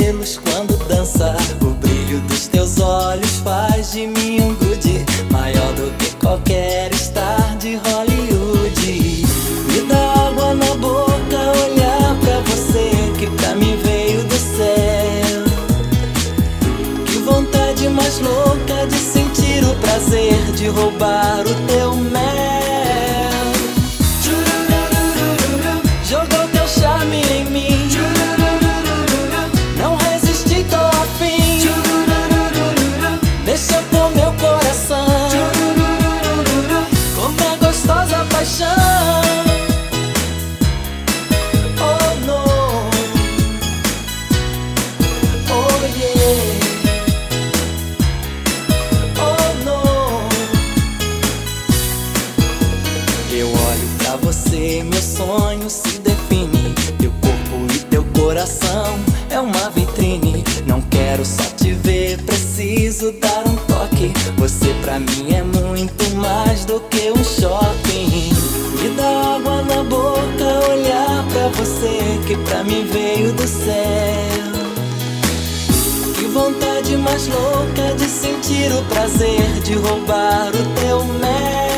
cabelos quando dança. O brilho dos teus olhos faz de mim um good maior do que qualquer star de Hollywood. Me dá água na boca olhar pra você, que pra mim veio do céu. Que vontade mais louca de sentir o prazer de roubar o teu mel. Jogou teu charme em mim, não resisti, tô afim. Mexeu com meu coração, como é gostosa a paixão. Oh no, oh yeah, oh no. Eu olho pra você, meu sonho se define. Teu corpo e teu coração é uma vitrine. Não quero só te ver, preciso dar um toque. Você pra mim é muito mais do que um shopping. Me dá água na boca olhar pra você, que pra mim veio do céu. Que vontade mais louca de sentir o prazer de roubar o teu mel.